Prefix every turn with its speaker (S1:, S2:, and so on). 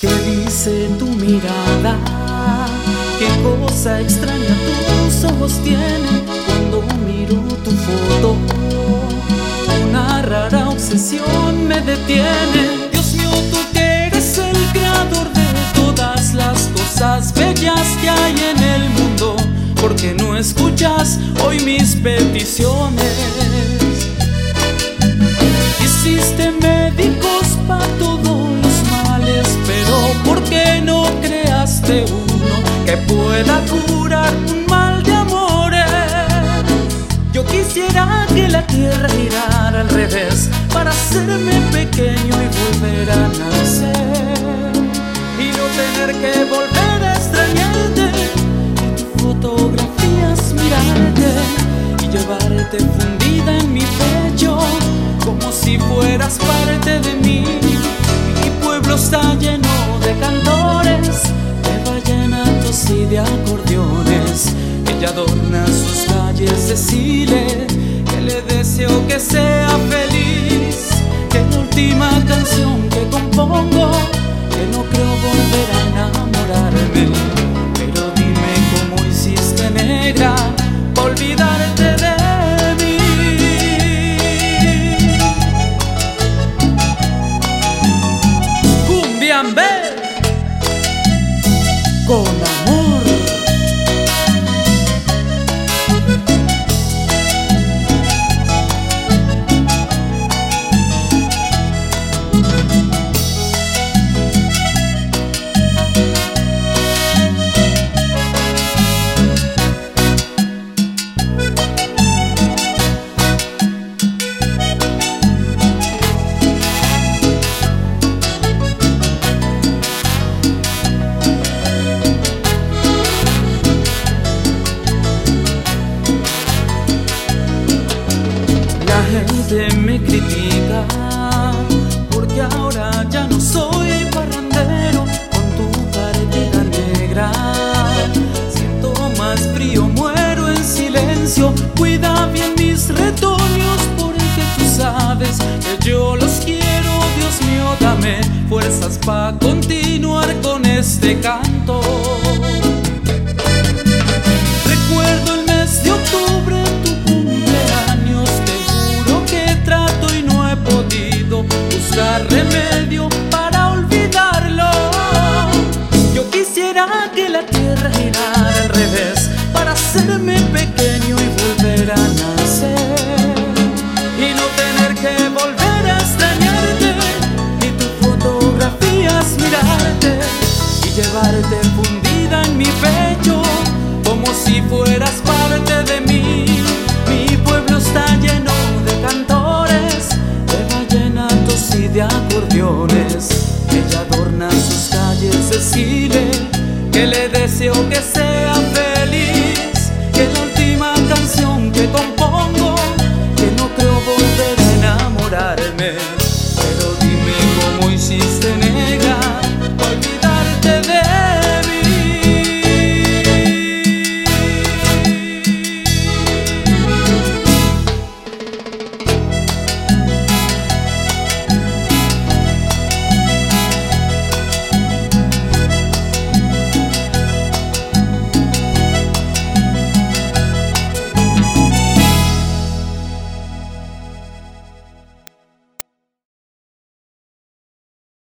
S1: ¿Qué dice tu mirada? ¿Qué cosa extraña tus ojos tienen cuando miro tu foto? Una rara obsesión me detiene. Dios mío, tú que eres el creador de todas las cosas bellas que hay en el mundo, ¿por qué no escuchas hoy mis peticiones? Hiciste médicos para todos los males, pero ¿por qué no creaste uno que pueda curar un mal de amores? Yo quisiera que la tierra girara al revés para hacerme pequeño y volver a nacer, y no tener que volver a extrañarte, y tus fotografías mirarte y llevarte fundida en mi pecho como si fueras parte de mí. Mi pueblo está lleno de cantores, de vallenatos y de acordeones. Ella adorna sus calles, decirle que le deseo que sea feliz, que la última canción que compongo, que no creo volver a enamorarme. Pero dime cómo hiciste, negra, pa' olvidarte de mí. Cumbiambé con amor. La gente me critica porque ahora ya no soy parrandero. Con tu partida negra siento más frío, muero en silencio. Cuida bien mis retoños porque tú sabes que yo los quiero. Dios mío, dame fuerzas pa' continuar con este canto. Recuerdo el mes de octubre, buscar remedio para olvidarlo. Yo quisiera que la tierra girara al revés para hacerme pequeño y volver a nacer, y no tener que volver a extrañarte, ni tus fotografías mirarte y llevarte fundida en mi pecho como si fueras parte de mí. Mi pueblo está lleno de cantores, y de acordeones. Ella adorna sus calles, decirle que le deseo que sea feliz, que la